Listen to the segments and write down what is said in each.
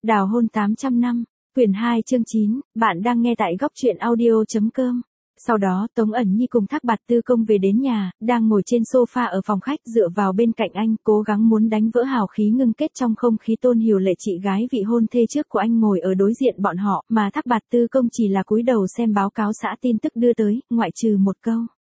Đào hôn 800 năm, quyển 2 chương 9, bạn đang nghe tại góc truyện audio.com. Sau đó Tống ẩn nhi cùng Thác Bạt Tư Công về đến nhà, đang ngồi trên sofa ở phòng khách dựa vào bên cạnh anh, cố gắng muốn đánh vỡ hào khí ngưng kết trong không khí. Tôn Hiểu Lệ, chị gái vị hôn thê trước của anh, ngồi ở đối diện bọn họ, mà Thác Bạt Tư Công chỉ là cúi đầu xem báo cáo xã tin tức đưa tới, ngoại trừ một câu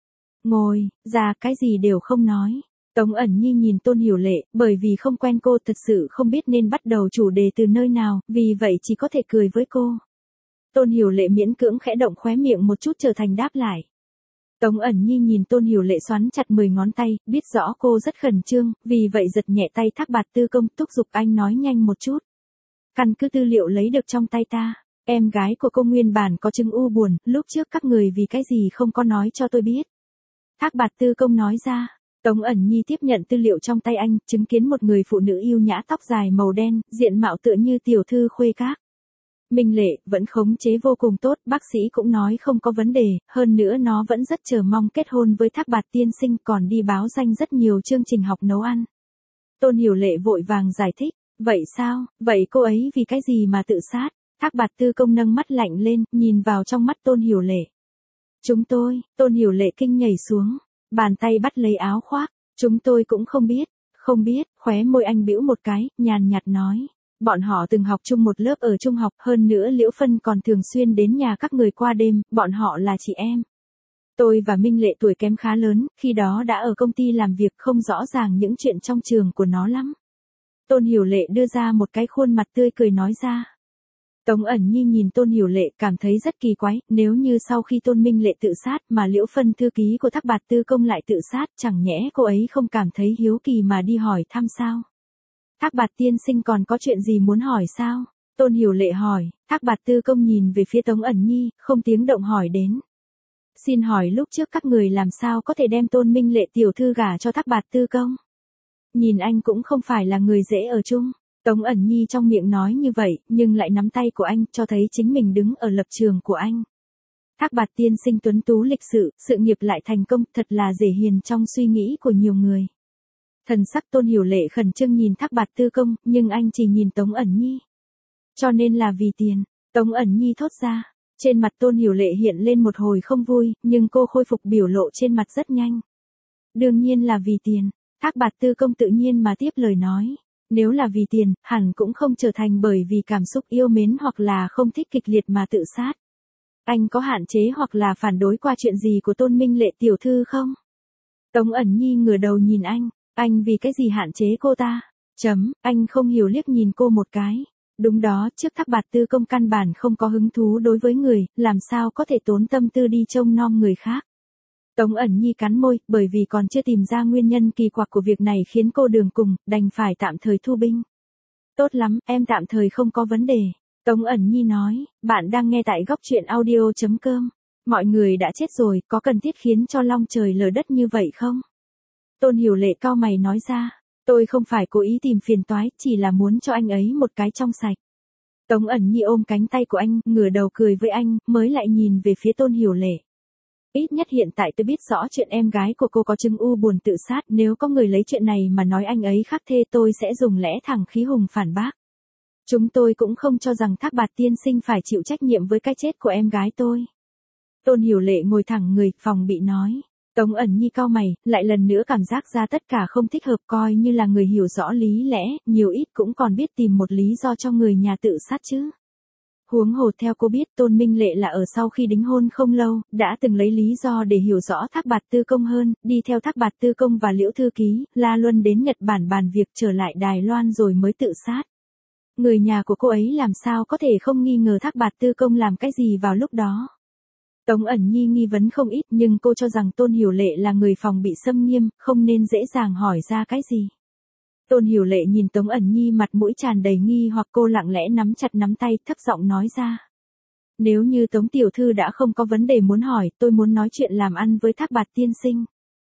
ngồi ra, cái gì đều không nói. Tống ẩn nhi nhìn Tôn Hiểu Lệ, bởi vì không quen cô thật sự không biết nên bắt đầu chủ đề từ nơi nào, vì vậy chỉ có thể cười với cô. Tôn Hiểu Lệ miễn cưỡng khẽ động khóe miệng một chút trở thành đáp lại. Tống ẩn nhi nhìn Tôn Hiểu Lệ xoắn chặt 10 ngón tay, biết rõ cô rất khẩn trương, vì vậy giật nhẹ tay Thác Bạt Tư Công, thúc giục anh nói nhanh một chút. Căn cứ tư liệu lấy được trong tay ta, em gái của cô nguyên bản có chứng u buồn, lúc trước các người vì cái gì không có nói cho tôi biết. Thác Bạt Tư Công nói ra. Tống ẩn nhi tiếp nhận tư liệu trong tay anh, chứng kiến một người phụ nữ yêu nhã, tóc dài màu đen, diện mạo tựa như tiểu thư khuê các. Minh Lệ, vẫn khống chế vô cùng tốt, bác sĩ cũng nói không có vấn đề, hơn nữa nó vẫn rất chờ mong kết hôn với Thác Bạt tiên sinh, còn đi báo danh rất nhiều chương trình học nấu ăn. Tôn Hiểu Lệ vội vàng giải thích, vậy sao, vậy cô ấy vì cái gì mà tự sát? Thác Bạt Tư Công nâng mắt lạnh lên, nhìn vào trong mắt Tôn Hiểu Lệ. Chúng tôi, Tôn Hiểu Lệ kinh nhảy xuống, bàn tay bắt lấy áo khoác, chúng tôi cũng không biết, khóe môi anh bĩu một cái, nhàn nhạt nói. Bọn họ từng học chung một lớp ở trung học, hơn nữa Liễu Phân còn thường xuyên đến nhà các người qua đêm, bọn họ là chị em. Tôi và Minh Lệ tuổi kém khá lớn, khi đó đã ở công ty làm việc, không rõ ràng những chuyện trong trường của nó lắm. Tôn Hiểu Lệ đưa ra một cái khuôn mặt tươi cười nói ra. Tống ẩn nhi nhìn Tôn Hiểu Lệ, cảm thấy rất kỳ quái, nếu như sau khi Tôn Minh Lệ tự sát mà Liễu Phân thư ký của Thác Bạt Tư Công lại tự sát, chẳng nhẽ cô ấy không cảm thấy hiếu kỳ mà đi hỏi thăm sao? Thác Bạt tiên sinh còn có chuyện gì muốn hỏi sao? Tôn Hiểu Lệ hỏi. Thác Bạt Tư Công nhìn về phía Tống ẩn nhi, không tiếng động hỏi đến. Xin hỏi lúc trước các người làm sao có thể đem Tôn Minh Lệ tiểu thư gả cho Thác Bạt Tư Công? Nhìn anh cũng không phải là người dễ ở chung. Tống ẩn nhi trong miệng nói như vậy, nhưng lại nắm tay của anh, cho thấy chính mình đứng ở lập trường của anh. Thác Bạt tiên sinh tuấn tú lịch sự, sự nghiệp lại thành công, thật là dễ hiền trong suy nghĩ của nhiều người. Thần sắc Tôn Hiểu Lệ khẩn trương nhìn Thác Bạt Tư Công, nhưng anh chỉ nhìn Tống ẩn nhi. Cho nên là vì tiền, Tống ẩn nhi thốt ra. Trên mặt Tôn Hiểu Lệ hiện lên một hồi không vui, nhưng cô khôi phục biểu lộ trên mặt rất nhanh. Đương nhiên là vì tiền, Thác Bạt Tư Công tự nhiên mà tiếp lời nói. Nếu là vì tiền, hẳn cũng không trở thành bởi vì cảm xúc yêu mến hoặc là không thích kịch liệt mà tự sát. Anh có hạn chế hoặc là phản đối qua chuyện gì của Tôn Minh Lệ tiểu thư không? Tống ẩn nhi ngửa đầu nhìn anh vì cái gì hạn chế cô ta? Anh không hiểu liếc nhìn cô một cái. Đúng đó, trước Thác Bạt Tư Công căn bản không có hứng thú đối với người, làm sao có thể tốn tâm tư đi trông nom người khác. Tống ẩn nhi cắn môi, bởi vì còn chưa tìm ra nguyên nhân kỳ quặc của việc này khiến cô đường cùng, đành phải tạm thời thu binh. Tốt lắm, em tạm thời không có vấn đề. Tống ẩn nhi nói, bạn đang nghe tại góc truyện audio.com. Mọi người đã chết rồi, có cần thiết khiến cho long trời lở đất như vậy không? Tôn Hiểu Lệ cau mày nói ra, tôi không phải cố ý tìm phiền toái, chỉ là muốn cho anh ấy một cái trong sạch. Tống ẩn nhi ôm cánh tay của anh, ngửa đầu cười với anh, mới lại nhìn về phía Tôn Hiểu Lệ. Ít nhất hiện tại tôi biết rõ chuyện em gái của cô có chứng u buồn tự sát, nếu có người lấy chuyện này mà nói anh ấy khắc thê tôi sẽ dùng lẽ thẳng khí hùng phản bác. Chúng tôi cũng không cho rằng Thác Bạt tiên sinh phải chịu trách nhiệm với cái chết của em gái tôi. Tôn Hiểu Lệ ngồi thẳng người, phòng bị nói. Tống ẩn nhi cau mày, lại lần nữa cảm giác ra tất cả không thích hợp, coi như là người hiểu rõ lý lẽ, nhiều ít cũng còn biết tìm một lý do cho người nhà tự sát chứ. Huống hồ theo cô biết Tôn Minh Lệ là ở sau khi đính hôn không lâu, đã từng lấy lý do để hiểu rõ Thác Bạt Tư Công hơn, đi theo Thác Bạt Tư Công và Liễu thư ký, La Luân đến Nhật Bản bàn việc trở lại Đài Loan rồi mới tự sát. Người nhà của cô ấy làm sao có thể không nghi ngờ Thác Bạt Tư Công làm cái gì vào lúc đó. Tống ẩn nhi nghi vấn không ít, nhưng cô cho rằng Tôn Hiểu Lệ là người phòng bị xâm nghiêm, không nên dễ dàng hỏi ra cái gì. Tôn Hiểu Lệ nhìn Tống ẩn nhi mặt mũi tràn đầy nghi hoặc, cô lặng lẽ nắm chặt nắm tay, thấp giọng nói ra. Nếu như Tống tiểu thư đã không có vấn đề muốn hỏi, tôi muốn nói chuyện làm ăn với Thác Bạt tiên sinh.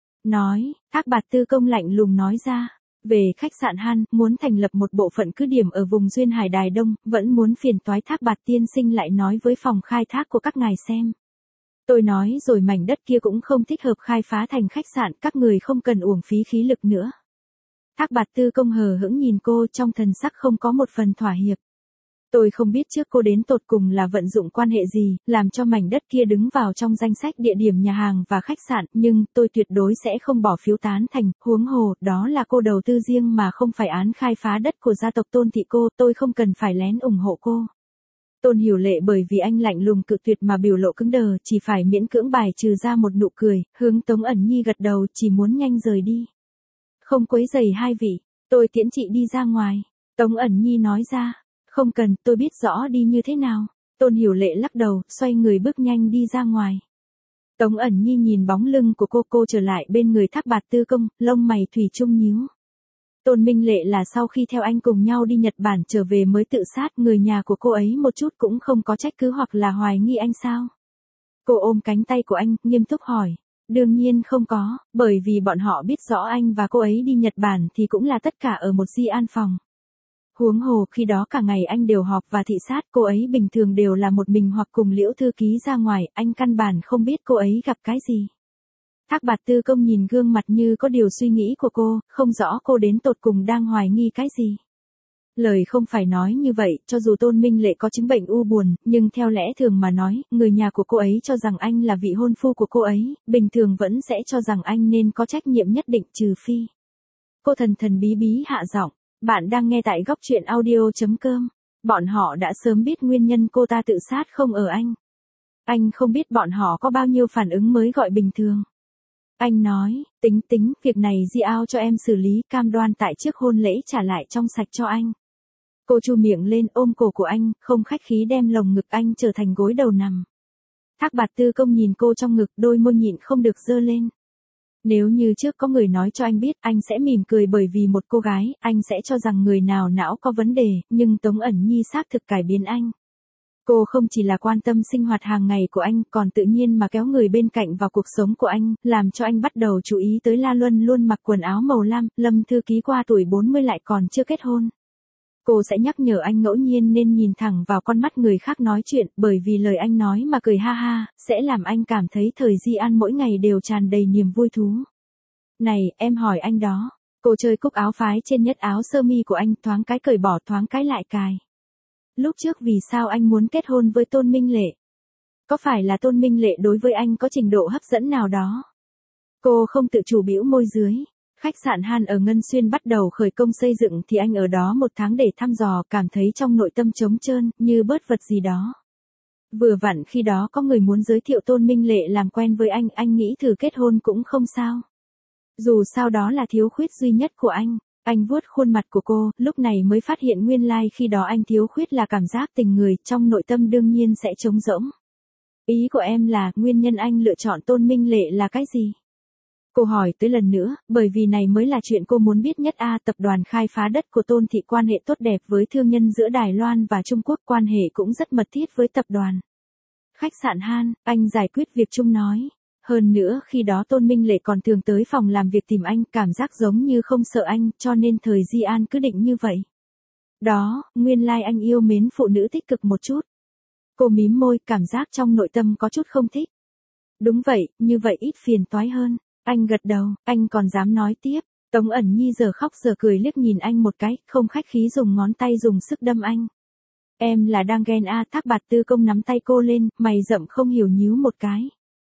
Nói, Thác Bạt Tư Công lạnh lùng nói ra. Về khách sạn Han, muốn thành lập một bộ phận cứ điểm ở vùng duyên hải Đài Đông, vẫn muốn phiền toái Thác Bạt tiên sinh lại nói với phòng khai thác của các ngài xem. Tôi nói rồi, mảnh đất kia cũng không thích hợp khai phá thành khách sạn, các người không cần uổng phí khí lực nữa. Thác Bạt Tư Công hờ hững nhìn cô, trong thần sắc không có một phần thỏa hiệp. Tôi không biết trước cô đến tột cùng là vận dụng quan hệ gì, làm cho mảnh đất kia đứng vào trong danh sách địa điểm nhà hàng và khách sạn, nhưng tôi tuyệt đối sẽ không bỏ phiếu tán thành, huống hồ, đó là cô đầu tư riêng mà không phải án khai phá đất của gia tộc Tôn thị cô, tôi không cần phải lén ủng hộ cô. Tôn Hiểu Lệ bởi vì anh lạnh lùng cự tuyệt mà biểu lộ cứng đờ, chỉ phải miễn cưỡng bài trừ ra một nụ cười, hướng Tống Ẩn Nhi gật đầu, chỉ muốn nhanh rời đi. Không quấy rầy hai vị, tôi tiễn chị đi ra ngoài. Tống Ẩn Nhi nói ra, không cần, tôi biết rõ đi như thế nào. Tôn Hiểu Lệ lắc đầu, xoay người bước nhanh đi ra ngoài. Tống Ẩn Nhi nhìn bóng lưng của cô trở lại bên người Thác Bạt Tư Công, lông mày thủy chung nhíu. Tôn Minh Lệ là sau khi theo anh cùng nhau đi Nhật Bản trở về mới tự sát, người nhà của cô ấy một chút cũng không có trách cứ hoặc là hoài nghi anh sao? Cô ôm cánh tay của anh, nghiêm túc hỏi. Đương nhiên không có, bởi vì bọn họ biết rõ anh và cô ấy đi Nhật Bản thì cũng là tất cả ở một di an phòng. Huống hồ khi đó cả ngày anh đều họp và thị sát, cô ấy bình thường đều là một mình hoặc cùng Liễu thư ký ra ngoài, anh căn bản không biết cô ấy gặp cái gì. Thác Bạt Tư Công nhìn gương mặt như có điều suy nghĩ của cô, không rõ cô đến tột cùng đang hoài nghi cái gì. Lời không phải nói như vậy, cho dù Tôn Minh Lệ có chứng bệnh u buồn, nhưng theo lẽ thường mà nói, người nhà của cô ấy cho rằng anh là vị hôn phu của cô ấy, bình thường vẫn sẽ cho rằng anh nên có trách nhiệm nhất định trừ phi. Cô thần thần bí bí hạ giọng, bạn đang nghe tại góc truyện audio.com. Bọn họ đã sớm biết nguyên nhân cô ta tự sát không ở anh. Anh không biết bọn họ có bao nhiêu phản ứng mới gọi bình thường. Anh nói, tính, việc này giao cho em xử lý, cam đoan tại trước hôn lễ trả lại trong sạch cho anh. Cô chu miệng lên ôm cổ của anh, không khách khí đem lồng ngực anh trở thành gối đầu nằm. Thác Bạt Tư Công nhìn cô trong ngực, đôi môi nhịn không được giơ lên. Nếu như trước có người nói cho anh biết, anh sẽ mỉm cười bởi vì một cô gái, anh sẽ cho rằng người nào não có vấn đề, nhưng Tống Ẩn Nhi xác thực cải biến anh. Cô không chỉ là quan tâm sinh hoạt hàng ngày của anh, còn tự nhiên mà kéo người bên cạnh vào cuộc sống của anh, làm cho anh bắt đầu chú ý tới La Luân luôn mặc quần áo màu lam, Lâm thư ký qua tuổi 40 lại còn chưa kết hôn. Cô sẽ nhắc nhở anh ngẫu nhiên nên nhìn thẳng vào con mắt người khác nói chuyện, bởi vì lời anh nói mà cười ha ha, sẽ làm anh cảm thấy thời Di An mỗi ngày đều tràn đầy niềm vui thú. Này, em hỏi anh đó. Cô chơi cúc áo phái trên nhất áo sơ mi của anh, thoáng cái cởi bỏ thoáng cái lại cài. Lúc trước vì sao anh muốn kết hôn với Tôn Minh Lệ? Có phải là Tôn Minh Lệ đối với anh có trình độ hấp dẫn nào đó? Cô không tự chủ bĩu môi dưới. Khách sạn Han ở Ngân Xuyên bắt đầu khởi công xây dựng thì anh ở đó 1 tháng để thăm dò, cảm thấy trong nội tâm trống trơn, như bớt vật gì đó. Vừa vặn khi đó có người muốn giới thiệu Tôn Minh Lệ làm quen với anh nghĩ thử kết hôn cũng không sao. Dù sao đó là thiếu khuyết duy nhất của anh vuốt khuôn mặt của cô, lúc này mới phát hiện nguyên lai khi đó anh thiếu khuyết là cảm giác tình người, trong nội tâm đương nhiên sẽ trống rỗng. Ý của em là, nguyên nhân anh lựa chọn Tôn Minh Lệ là cái gì? Cô hỏi tới lần nữa, bởi vì này mới là chuyện cô muốn biết nhất tập đoàn khai phá đất của Tôn thị quan hệ tốt đẹp với thương nhân giữa Đài Loan và Trung Quốc, quan hệ cũng rất mật thiết với tập đoàn. Khách sạn Han, anh giải quyết việc chung nói. Hơn nữa khi đó Tôn Minh Lệ còn thường tới phòng làm việc tìm anh, cảm giác giống như không sợ anh, cho nên thời Di An cứ định như vậy. Đó, nguyên lai anh yêu mến phụ nữ tích cực một chút. Cô mím môi, cảm giác trong nội tâm có chút không thích. Đúng vậy, như vậy ít phiền toái hơn. Anh gật đầu, anh còn dám nói tiếp. Tống Ẩn Nhi giờ khóc giờ cười liếc nhìn anh một cái, không khách khí dùng ngón tay dùng sức đâm anh. Em là đang ghen Thác Bạt Tư Công nắm tay cô lên, mày rậm không hiểu nhíu một cái.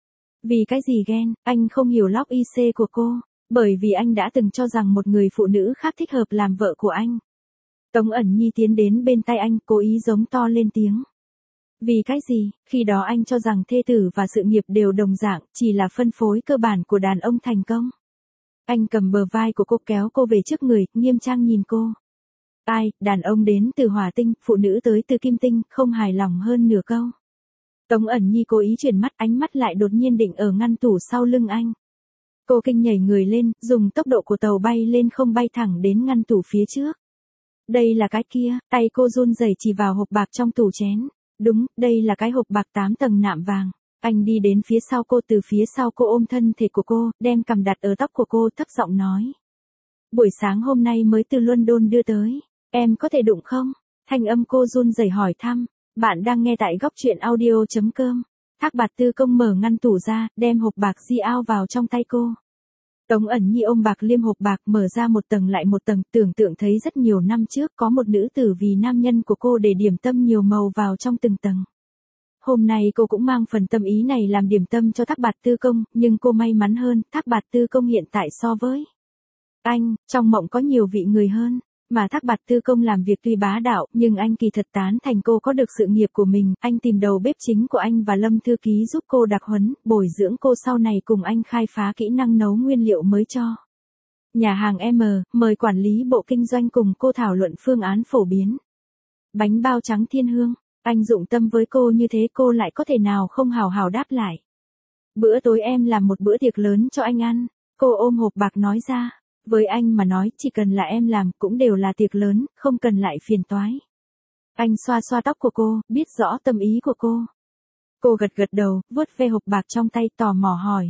Vì cái gì ghen, anh không hiểu lóc IC của cô, bởi vì anh đã từng cho rằng một người phụ nữ khác thích hợp làm vợ của anh. Tống Ẩn Nhi tiến đến bên tay anh, cố ý giống to lên tiếng. Vì cái gì, khi đó anh cho rằng thê tử và sự nghiệp đều đồng dạng, chỉ là phân phối cơ bản của đàn ông thành công. Anh cầm bờ vai của cô kéo cô về trước người, nghiêm trang nhìn cô. Ai, đàn ông đến từ hỏa tinh, phụ nữ tới từ kim tinh, không hài lòng hơn nửa câu. Tống Ẩn Nhi cố ý chuyển mắt, ánh mắt lại đột nhiên định ở ngăn tủ sau lưng anh. Cô kinh nhảy người lên, dùng tốc độ của tàu bay lên không bay thẳng đến ngăn tủ phía trước. Đây là cái kia, tay cô run rẩy chỉ vào hộp bạc trong tủ chén. Đúng, đây là cái hộp bạc 8 tầng nạm vàng. Anh đi đến phía sau cô, từ phía sau cô ôm thân thể của cô, đem cằm đặt ở tóc của cô, thấp giọng nói. Buổi sáng hôm nay mới từ London đưa tới, em có thể đụng không? Thanh âm cô run rẩy hỏi thăm. Bạn đang nghe tại góc truyện audio.com. Thác Bạt Tư Công mở ngăn tủ ra, đem hộp bạc giao vào trong tay cô. Tống ẩn nhi ôm bạc liêm hộp bạc mở ra một tầng lại một tầng, tưởng tượng thấy rất nhiều năm trước có một nữ tử vì nam nhân của cô để điểm tâm nhiều màu vào trong từng tầng. Hôm nay cô cũng mang phần tâm ý này làm điểm tâm cho Thác Bạt Tư Công, nhưng cô may mắn hơn, Thác Bạt Tư Công hiện tại so với anh, trong mộng có nhiều vị người hơn. Mà Thác Bạt Tư Công làm việc tuy bá đạo, nhưng anh kỳ thật tán thành cô có được sự nghiệp của mình, anh tìm đầu bếp chính của anh và Lâm thư ký giúp cô đặc huấn, bồi dưỡng cô sau này cùng anh khai phá kỹ năng nấu nguyên liệu mới cho nhà hàng M, mời quản lý bộ kinh doanh cùng cô thảo luận phương án phổ biến bánh bao trắng thiên hương. Anh dụng tâm với cô như thế cô lại có thể nào không hào hào đáp lại. Bữa tối em làm một bữa tiệc lớn cho anh ăn, cô ôm hộp bạc nói ra. Với anh mà nói chỉ cần là em làm cũng đều là tiệc lớn, không cần lại phiền toái. Anh xoa xoa tóc của cô, biết rõ tâm ý của cô. Cô gật gật đầu, vuốt ve hộp bạc trong tay tò mò hỏi.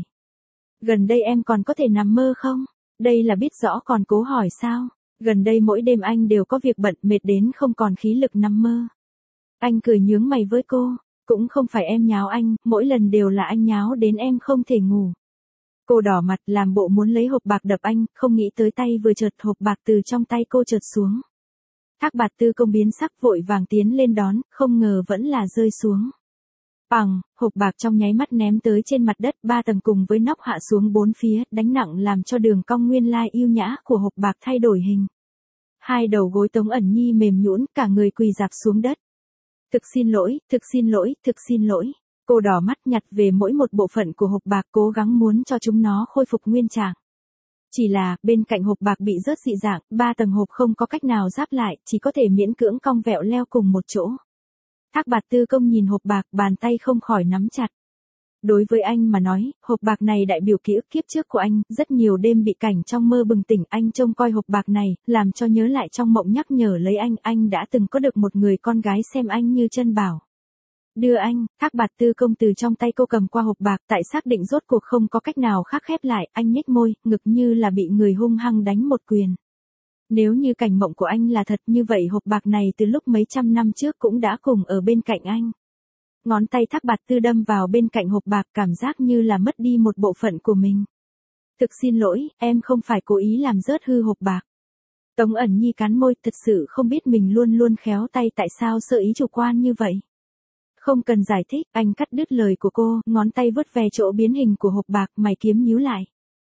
Gần đây em còn có thể nằm mơ không? Đây là biết rõ còn cố hỏi sao? Gần đây mỗi đêm anh đều có việc bận mệt đến không còn khí lực nằm mơ. Anh cười nhướng mày với cô, cũng không phải em nháo anh, mỗi lần đều là anh nháo đến em không thể ngủ. Cô đỏ mặt làm bộ muốn lấy hộp bạc đập anh, không nghĩ tới tay vừa trượt hộp bạc từ trong tay cô trượt xuống. Thác Bạt Tư Công biến sắc vội vàng tiến lên đón, không ngờ vẫn là rơi xuống. Bằng, hộp bạc trong nháy mắt ném tới trên mặt đất 3 tầng cùng với nóc hạ xuống 4 phía, đánh nặng làm cho đường cong nguyên lai yêu nhã của hộp bạc thay đổi hình. Hai đầu gối Tống ẩn nhi mềm nhũn cả người quỳ rạp xuống đất. Thực xin lỗi, thực xin lỗi, thực xin lỗi. Cô đỏ mắt nhặt về mỗi một bộ phận của hộp bạc cố gắng muốn cho chúng nó khôi phục nguyên trạng. Chỉ là, bên cạnh hộp bạc bị rớt dị dạng, 3 tầng hộp không có cách nào ráp lại, chỉ có thể miễn cưỡng cong vẹo leo cùng một chỗ. Thác Bạt Tư Công nhìn hộp bạc, bàn tay không khỏi nắm chặt. Đối với anh mà nói, hộp bạc này đại biểu ký ức kiếp trước của anh, rất nhiều đêm bị cảnh trong mơ bừng tỉnh, anh trông coi hộp bạc này, làm cho nhớ lại trong mộng nhắc nhở lấy anh đã từng có được một người con gái xem anh như chân bảo. Đưa anh, Thác Bạt Tư Công từ trong tay cô cầm qua hộp bạc, tại xác định rốt cuộc không có cách nào khác khép lại, anh nhếch môi, ngực như là bị người hung hăng đánh một quyền. Nếu như cảnh mộng của anh là thật như vậy hộp bạc này từ lúc mấy trăm năm trước cũng đã cùng ở bên cạnh anh. Ngón tay Thác Bạt Tư đâm vào bên cạnh hộp bạc cảm giác như là mất đi một bộ phận của mình. Thực xin lỗi, em không phải cố ý làm rớt hư hộp bạc. Tống ẩn nhi cắn môi, thật sự không biết mình luôn luôn khéo tay tại sao sơ ý chủ quan như vậy. Không cần giải thích, anh cắt đứt lời của cô, ngón tay vuốt ve chỗ biến hình của hộp bạc, mày kiếm nhíu lại.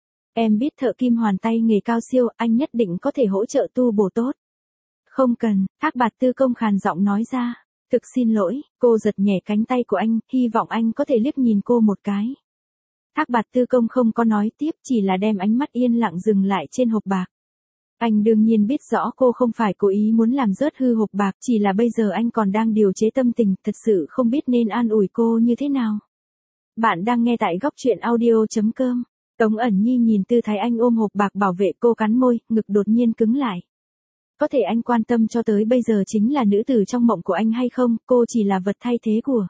Em biết thợ kim hoàn tay nghề cao siêu, anh nhất định có thể hỗ trợ tu bổ tốt. Không cần, Thác Bạt Tư Công khàn giọng nói ra. Thực xin lỗi, cô giật nhẹ cánh tay của anh, hy vọng anh có thể liếc nhìn cô một cái. Thác Bạt Tư Công không có nói tiếp, chỉ là đem ánh mắt yên lặng dừng lại trên hộp bạc. Anh đương nhiên biết rõ cô không phải cố ý muốn làm rớt hư hộp bạc, chỉ là bây giờ anh còn đang điều chế tâm tình, thật sự không biết nên an ủi cô như thế nào. Bạn đang nghe tại góc truyện audio.com. Tống ẩn nhi nhìn tư thái anh ôm hộp bạc bảo vệ cô cắn môi, ngực đột nhiên cứng lại. Có thể anh quan tâm cho tới bây giờ chính là nữ tử trong mộng của anh hay không, cô chỉ là vật thay thế của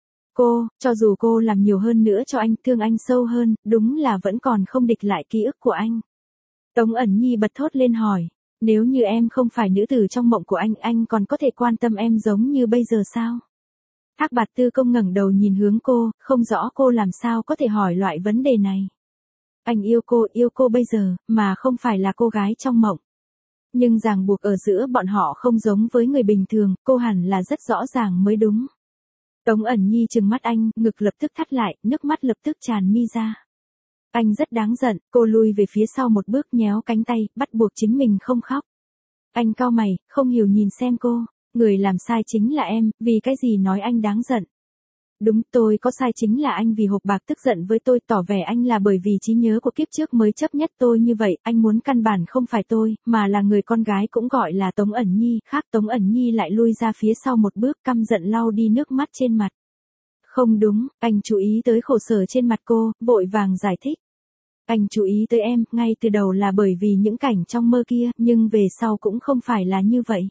cô, cho dù cô làm nhiều hơn nữa cho anh, thương anh sâu hơn, đúng là vẫn còn không địch lại ký ức của anh. Tống ẩn nhi bật thốt lên hỏi, nếu như em không phải nữ tử trong mộng của anh còn có thể quan tâm em giống như bây giờ sao? Thác Bạt Tư Công ngẩng đầu nhìn hướng cô, không rõ cô làm sao có thể hỏi loại vấn đề này. Anh yêu cô bây giờ, mà không phải là cô gái trong mộng. Nhưng ràng buộc ở giữa bọn họ không giống với người bình thường, cô hẳn là rất rõ ràng mới đúng. Tống ẩn nhi trừng mắt anh, ngực lập tức thắt lại, nước mắt lập tức tràn mi ra. Anh rất đáng giận, cô lui về phía sau một bước nhéo cánh tay, bắt buộc chính mình không khóc. Anh cau mày, không hiểu nhìn xem cô, người làm sai chính là em, vì cái gì nói anh đáng giận. Đúng, tôi có sai chính là anh vì hộp bạc tức giận với tôi, tỏ vẻ anh là bởi vì trí nhớ của kiếp trước mới chấp nhất tôi như vậy, anh muốn căn bản không phải tôi, mà là người con gái cũng gọi là Tống ẩn nhi, khác Tống ẩn nhi lại lui ra phía sau một bước căm giận lau đi nước mắt trên mặt. Không đúng, anh chú ý tới khổ sở trên mặt cô, vội vàng giải thích. Anh chú ý tới em, ngay từ đầu là bởi vì những cảnh trong mơ kia, nhưng về sau cũng không phải là như vậy.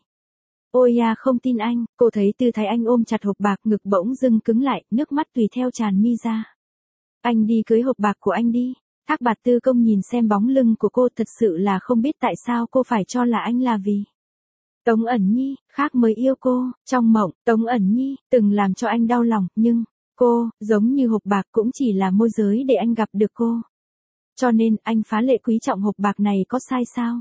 Ôi à, không tin anh, cô thấy tư thái anh ôm chặt hộp bạc, ngực bỗng dưng cứng lại, nước mắt tùy theo tràn mi ra. Anh đi cưới hộp bạc của anh đi. Thác Bạt Tư Công nhìn xem bóng lưng của cô, thật sự là không biết tại sao cô phải cho là anh là vì Tống ẩn nhi, khác mới yêu cô, trong mộng, Tống ẩn nhi, từng làm cho anh đau lòng, nhưng, cô, giống như hộp bạc cũng chỉ là môi giới để anh gặp được cô. Cho nên, anh phá lệ quý trọng hộp bạc này có sai sao?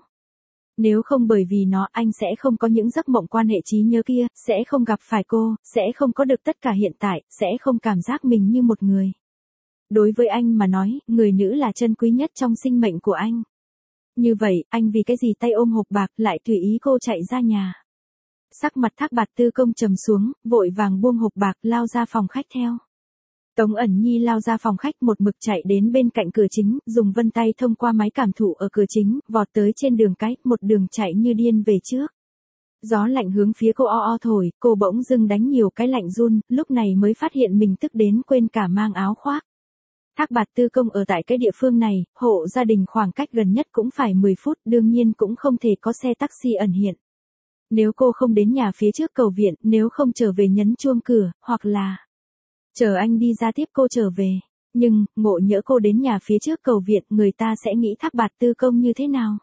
Nếu không bởi vì nó anh sẽ không có những giấc mộng quan hệ trí nhớ kia, sẽ không gặp phải cô, sẽ không có được tất cả hiện tại, sẽ không cảm giác mình như một người. Đối với anh mà nói, người nữ là chân quý nhất trong sinh mệnh của anh. Như vậy, anh vì cái gì tay ôm hộp bạc lại tùy ý cô chạy ra nhà. Sắc mặt Thác Bạt Tư Công trầm xuống, vội vàng buông hộp bạc lao ra phòng khách theo. Tống ẩn nhi lao ra phòng khách một mực chạy đến bên cạnh cửa chính, dùng vân tay thông qua máy cảm thụ ở cửa chính, vọt tới trên đường cái, một đường chạy như điên về trước. Gió lạnh hướng phía cô o o thổi, cô bỗng dưng đánh nhiều cái lạnh run, lúc này mới phát hiện mình tức đến quên cả mang áo khoác. Thác Bạt Tư Công ở tại cái địa phương này, hộ gia đình khoảng cách gần nhất cũng phải 10 phút, đương nhiên cũng không thể có xe taxi ẩn hiện. Nếu cô không đến nhà phía trước cầu viện, nếu không trở về nhấn chuông cửa, hoặc là chờ anh đi ra tiếp cô trở về. Nhưng, ngộ nhỡ cô đến nhà phía trước cầu viện, người ta sẽ nghĩ Thác Bạt Tư Công như thế nào?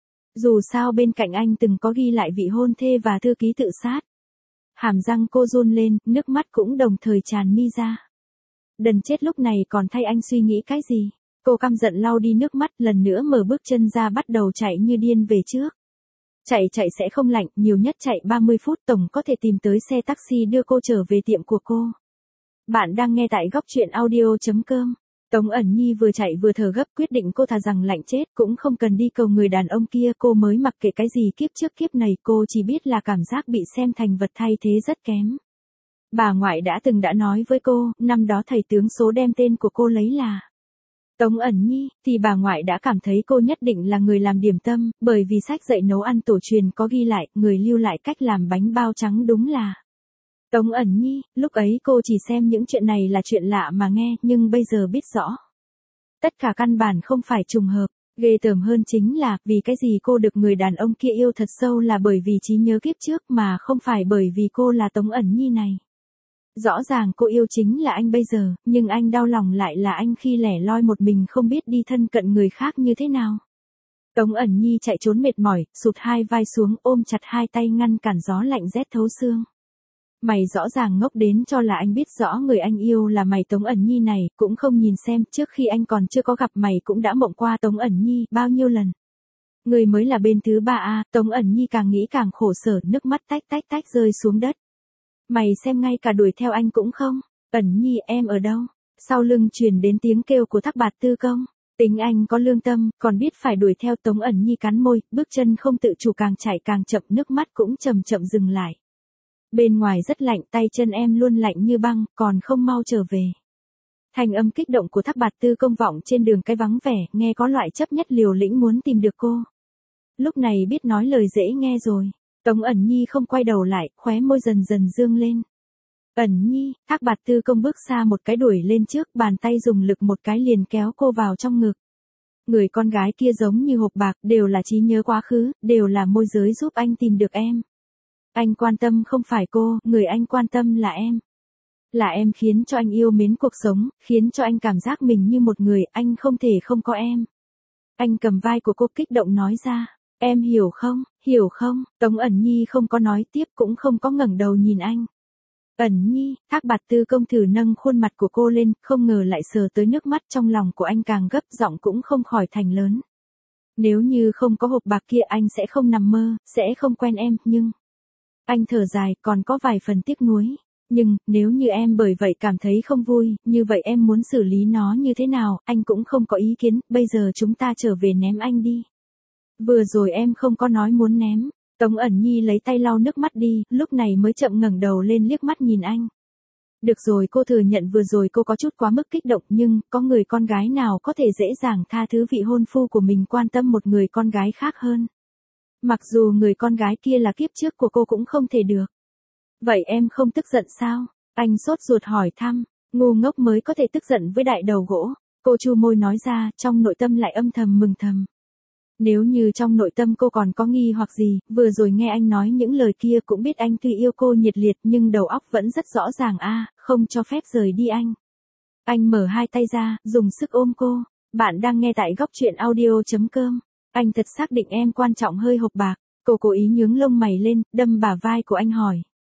Dù sao bên cạnh anh từng có ghi lại vị hôn thê và thư ký tự sát. Hàm răng cô run lên, nước mắt cũng đồng thời tràn mi ra. Đần chết lúc này còn thay anh suy nghĩ cái gì? Cô căm giận lau đi nước mắt, lần nữa mở bước chân ra bắt đầu chạy như điên về trước. Chạy sẽ không lạnh, nhiều nhất chạy 30 phút tổng có thể tìm tới xe taxi đưa cô trở về tiệm của cô. Bạn đang nghe tại góc truyện audio.com. Tống ẩn nhi vừa chạy vừa thở gấp, quyết định cô thà rằng lạnh chết cũng không cần đi cầu người đàn ông kia, cô mới mặc kệ cái gì kiếp trước kiếp này, cô chỉ biết là cảm giác bị xem thành vật thay thế rất kém. Bà ngoại đã nói với cô, năm đó thầy tướng số đem tên của cô lấy là Tống ẩn nhi, thì bà ngoại đã cảm thấy cô nhất định là người làm điểm tâm, bởi vì sách dạy nấu ăn tổ truyền có ghi lại, người lưu lại cách làm bánh bao trắng đúng là Tống ẩn nhi. Lúc ấy cô chỉ xem những chuyện này là chuyện lạ mà nghe, nhưng bây giờ biết rõ. Tất cả căn bản không phải trùng hợp, ghê tởm hơn chính là, vì cái gì cô được người đàn ông kia yêu thật sâu là bởi vì trí nhớ kiếp trước mà không phải bởi vì cô là Tống ẩn nhi này. Rõ ràng cô yêu chính là anh bây giờ, nhưng anh đau lòng lại là anh khi lẻ loi một mình không biết đi thân cận người khác như thế nào. Tống ẩn nhi chạy trốn mệt mỏi, sụt hai vai xuống ôm chặt hai tay ngăn cản gió lạnh rét thấu xương. Mày rõ ràng ngốc đến cho là anh biết rõ người anh yêu là mày. Tống ẩn nhi này, cũng không nhìn xem, trước khi anh còn chưa có gặp mày cũng đã mộng qua Tống ẩn nhi, bao nhiêu lần. Người mới là bên thứ ba à, Tống ẩn nhi càng nghĩ càng khổ sở, nước mắt tách rơi xuống đất. Mày xem ngay cả đuổi theo anh cũng không. Ẩn nhi em ở đâu? Sau lưng truyền đến tiếng kêu của Thác Bạt Tư Công. Tính anh có lương tâm, còn biết phải đuổi theo. Tống ẩn nhi cắn môi, bước chân không tự chủ càng chạy càng chậm, nước mắt cũng chậm dừng lại. Bên ngoài rất lạnh, tay chân em luôn lạnh như băng, còn không mau trở về. Thanh âm kích động của Thác Bạt Tư Công vọng trên đường cái vắng vẻ, nghe có loại chấp nhất liều lĩnh muốn tìm được cô. Lúc này biết nói lời dễ nghe rồi. Tống ẩn nhi không quay đầu lại, khóe môi dần dương lên. Ẩn nhi, Thác Bạt Tư Công bước xa một cái đuổi lên trước, bàn tay dùng lực một cái liền kéo cô vào trong ngực. Người con gái kia giống như hộp bạc, đều là trí nhớ quá khứ, đều là môi giới giúp anh tìm được em. Anh quan tâm không phải cô, người anh quan tâm là em. Là em khiến cho anh yêu mến cuộc sống, khiến cho anh cảm giác mình như một người, anh không thể không có em. Anh cầm vai của cô kích động nói ra, em hiểu không? Tống ẩn nhi không có nói tiếp cũng không có ngẩng đầu nhìn anh. Ẩn nhi, Thác Bạt Tư Công thử nâng khuôn mặt của cô lên, không ngờ lại sờ tới nước mắt trong lòng của anh càng gấp, giọng cũng không khỏi thành lớn. Nếu như không có hộp bạc kia anh sẽ không nằm mơ, sẽ không quen em, nhưng... Anh thở dài, còn có vài phần tiếc nuối. Nhưng, nếu như em bởi vậy cảm thấy không vui, như vậy em muốn xử lý nó như thế nào, anh cũng không có ý kiến, bây giờ chúng ta trở về ném anh đi. Vừa rồi em không có nói muốn ném. Tống ẩn nhi lấy tay lau nước mắt đi, lúc này mới chậm ngẩng đầu lên liếc mắt nhìn anh. Được rồi, cô thừa nhận vừa rồi cô có chút quá mức kích động, nhưng, có người con gái nào có thể dễ dàng tha thứ vị hôn phu của mình quan tâm một người con gái khác hơn. Mặc dù người con gái kia là kiếp trước của cô cũng không thể được. Vậy em không tức giận sao? Anh sốt ruột hỏi thăm, ngu ngốc mới có thể tức giận với đại đầu gỗ. Cô chu môi nói ra, trong nội tâm lại âm thầm mừng thầm. Nếu như trong nội tâm cô còn có nghi hoặc gì, vừa rồi nghe anh nói những lời kia cũng biết anh tuy yêu cô nhiệt liệt nhưng đầu óc vẫn rất rõ ràng không cho phép rời đi anh. Anh mở hai tay ra, dùng sức ôm cô. Bạn đang nghe tại góc truyện audio.com. Anh thật xác định em quan trọng hơi hộp bạc. Cô cố ý nhướng lông mày lên, đâm bả vai của anh hỏi.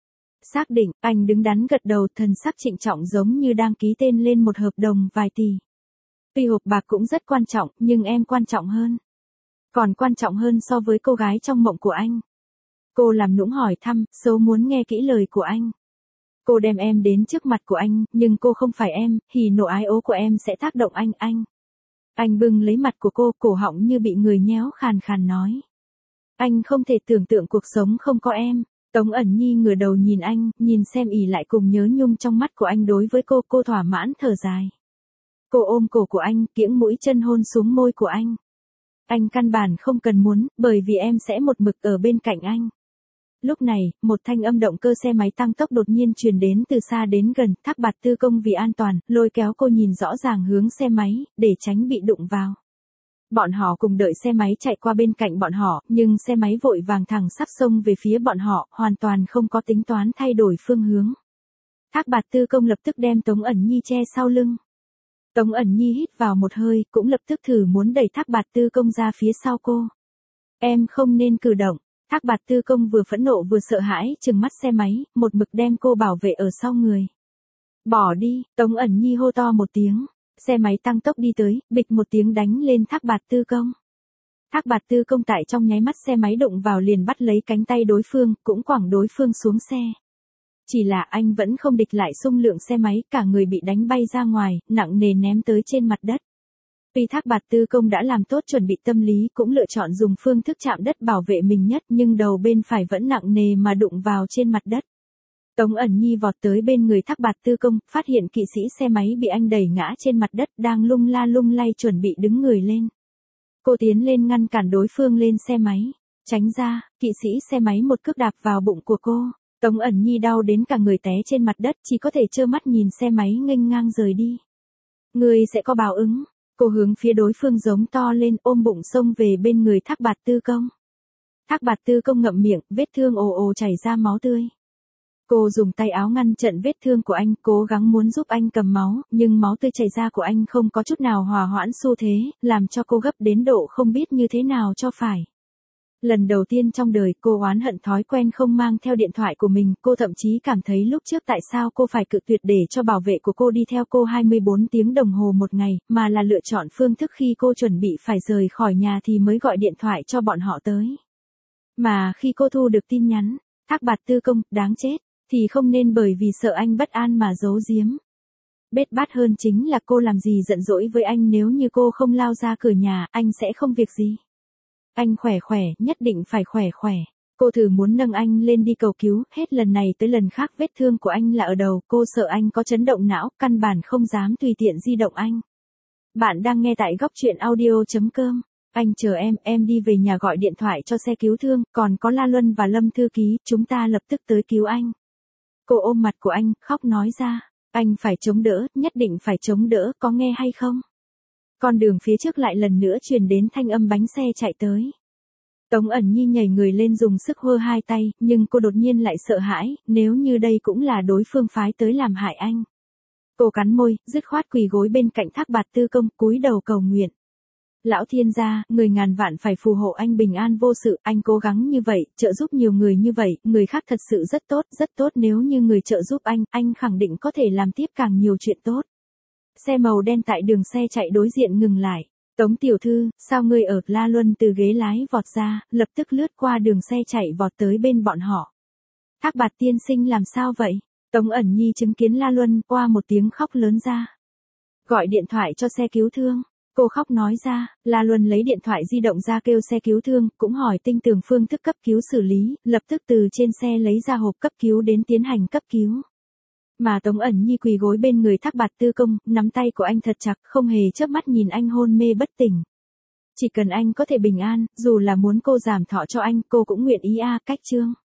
Xác định, anh đứng đắn gật đầu, thần sắc trịnh trọng giống như đang ký tên lên một hợp đồng vài tỷ. Tuy hộp bạc cũng rất quan trọng, nhưng em quan trọng hơn. Còn quan trọng hơn so với cô gái trong mộng của anh. Cô làm nũng hỏi thăm, Sấu muốn nghe kỹ lời của anh. Cô đem em đến trước mặt của anh, nhưng cô không phải em, hỉ nộ ái ố của em sẽ tác động anh. Anh bưng lấy mặt của cô, cổ họng như bị người nhéo khàn khàn nói. Anh không thể tưởng tượng cuộc sống không có em. Tống ẩn nhi ngửa đầu nhìn anh, nhìn xem ỉ lại cùng nhớ nhung trong mắt của anh đối với cô thỏa mãn thở dài. Cô ôm cổ của anh, kiễng mũi chân hôn xuống môi của anh. Anh căn bản không cần muốn, bởi vì em sẽ một mực ở bên cạnh anh. Lúc này, một thanh âm động cơ xe máy tăng tốc đột nhiên truyền đến từ xa đến gần, Thác Bạt Tư Công vì an toàn, lôi kéo cô nhìn rõ ràng hướng xe máy, để tránh bị đụng vào. Bọn họ cùng đợi xe máy chạy qua bên cạnh bọn họ, nhưng xe máy vội vàng thẳng sắp xông về phía bọn họ, hoàn toàn không có tính toán thay đổi phương hướng. Thác Bạt Tư Công lập tức đem Tống Ẩn Nhi che sau lưng. Tống Ẩn Nhi hít vào một hơi, cũng lập tức thử muốn đẩy Thác Bạt Tư Công ra phía sau cô. Em không nên cử động. Thác Bạt Tư Công vừa phẫn nộ vừa sợ hãi, trừng mắt xe máy, một mực đem cô bảo vệ ở sau người. Bỏ đi, Tống Ẩn Nhi hô to một tiếng. Xe máy tăng tốc đi tới, bịch một tiếng đánh lên Thác Bạt Tư Công. Thác Bạt Tư Công tại trong nháy mắt xe máy đụng vào liền bắt lấy cánh tay đối phương, cũng quẳng đối phương xuống xe. Chỉ là anh vẫn không địch lại xung lượng xe máy, cả người bị đánh bay ra ngoài, nặng nề ném tới trên mặt đất. Tuy Thác Bạt Tư Công đã làm tốt chuẩn bị tâm lý, cũng lựa chọn dùng phương thức chạm đất bảo vệ mình nhất, nhưng đầu bên phải vẫn nặng nề mà đụng vào trên mặt đất. Tống Ẩn Nhi vọt tới bên người Thác Bạt Tư Công, phát hiện kỵ sĩ xe máy bị anh đẩy ngã trên mặt đất, đang lung la lung lay chuẩn bị đứng người lên. Cô tiến lên ngăn cản đối phương lên xe máy. Tránh ra, kỵ sĩ xe máy một cước đạp vào bụng của cô. Tống Ẩn Nhi đau đến cả người té trên mặt đất, chỉ có thể trơ mắt nhìn xe máy nghênh ngang rời đi. Người sẽ có báo ứng. Cô hướng phía đối phương giống to lên, ôm bụng xông về bên người Thác Bạt Tư Công. Thác Bạt Tư Công ngậm miệng, vết thương ồ ồ chảy ra máu tươi. Cô dùng tay áo ngăn chặn vết thương của anh, cố gắng muốn giúp anh cầm máu, nhưng máu tươi chảy ra của anh không có chút nào hòa hoãn xu thế, làm cho cô gấp đến độ không biết như thế nào cho phải. Lần đầu tiên trong đời cô oán hận thói quen không mang theo điện thoại của mình, cô thậm chí cảm thấy lúc trước tại sao cô phải cự tuyệt để cho bảo vệ của cô đi theo cô 24 tiếng đồng hồ một ngày, mà là lựa chọn phương thức khi cô chuẩn bị phải rời khỏi nhà thì mới gọi điện thoại cho bọn họ tới. Mà khi cô thu được tin nhắn, Thác Bạt Tư Công, đáng chết, thì không nên bởi vì sợ anh bất an mà giấu giếm. Bết bát hơn chính là cô làm gì giận dỗi với anh, nếu như cô không lao ra cửa nhà, anh sẽ không việc gì. Anh khỏe khỏe, nhất định phải khỏe khỏe. Cô thử muốn nâng anh lên đi cầu cứu, hết lần này tới lần khác vết thương của anh là ở đầu, cô sợ anh có chấn động não, căn bản không dám tùy tiện di động anh. Bạn đang nghe tại góc truyện audio.com. Anh chờ em đi về nhà gọi điện thoại cho xe cứu thương, còn có La Luân và Lâm thư ký, chúng ta lập tức tới cứu anh. Cô ôm mặt của anh, khóc nói ra, anh phải chống đỡ, nhất định phải chống đỡ, có nghe hay không? Con đường phía trước lại lần nữa truyền đến thanh âm bánh xe chạy tới. Tống Ẩn Nhi nhảy người lên dùng sức hơ hai tay, nhưng cô đột nhiên lại sợ hãi, nếu như đây cũng là đối phương phái tới làm hại anh. Cô cắn môi, dứt khoát quỳ gối bên cạnh Thác Bạt Tư Công, cúi đầu cầu nguyện. Lão thiên gia, người ngàn vạn phải phù hộ anh bình an vô sự, anh cố gắng như vậy, trợ giúp nhiều người như vậy, người khác thật sự rất tốt, nếu như người trợ giúp anh khẳng định có thể làm tiếp càng nhiều chuyện tốt. Xe màu đen tại đường xe chạy đối diện ngừng lại. Tống tiểu thư, sao ngươi ở? La Luân từ ghế lái vọt ra, lập tức lướt qua đường xe chạy vọt tới bên bọn họ. Thác Bạt tiên sinh làm sao vậy? Tống Ẩn Nhi chứng kiến La Luân, qua một tiếng khóc lớn ra. Gọi điện thoại cho xe cứu thương. Cô khóc nói ra, La Luân lấy điện thoại di động ra kêu xe cứu thương, cũng hỏi tinh tường phương thức cấp cứu xử lý, lập tức từ trên xe lấy ra hộp cấp cứu đến tiến hành cấp cứu. Mà Tống Ẩn Nhi quỳ gối bên người Thác Bạt Tư Công, nắm tay của anh thật chặt, không hề chớp mắt nhìn anh hôn mê bất tỉnh. Chỉ cần anh có thể bình an, dù là muốn cô giảm thọ cho anh, cô cũng nguyện ý cách chương.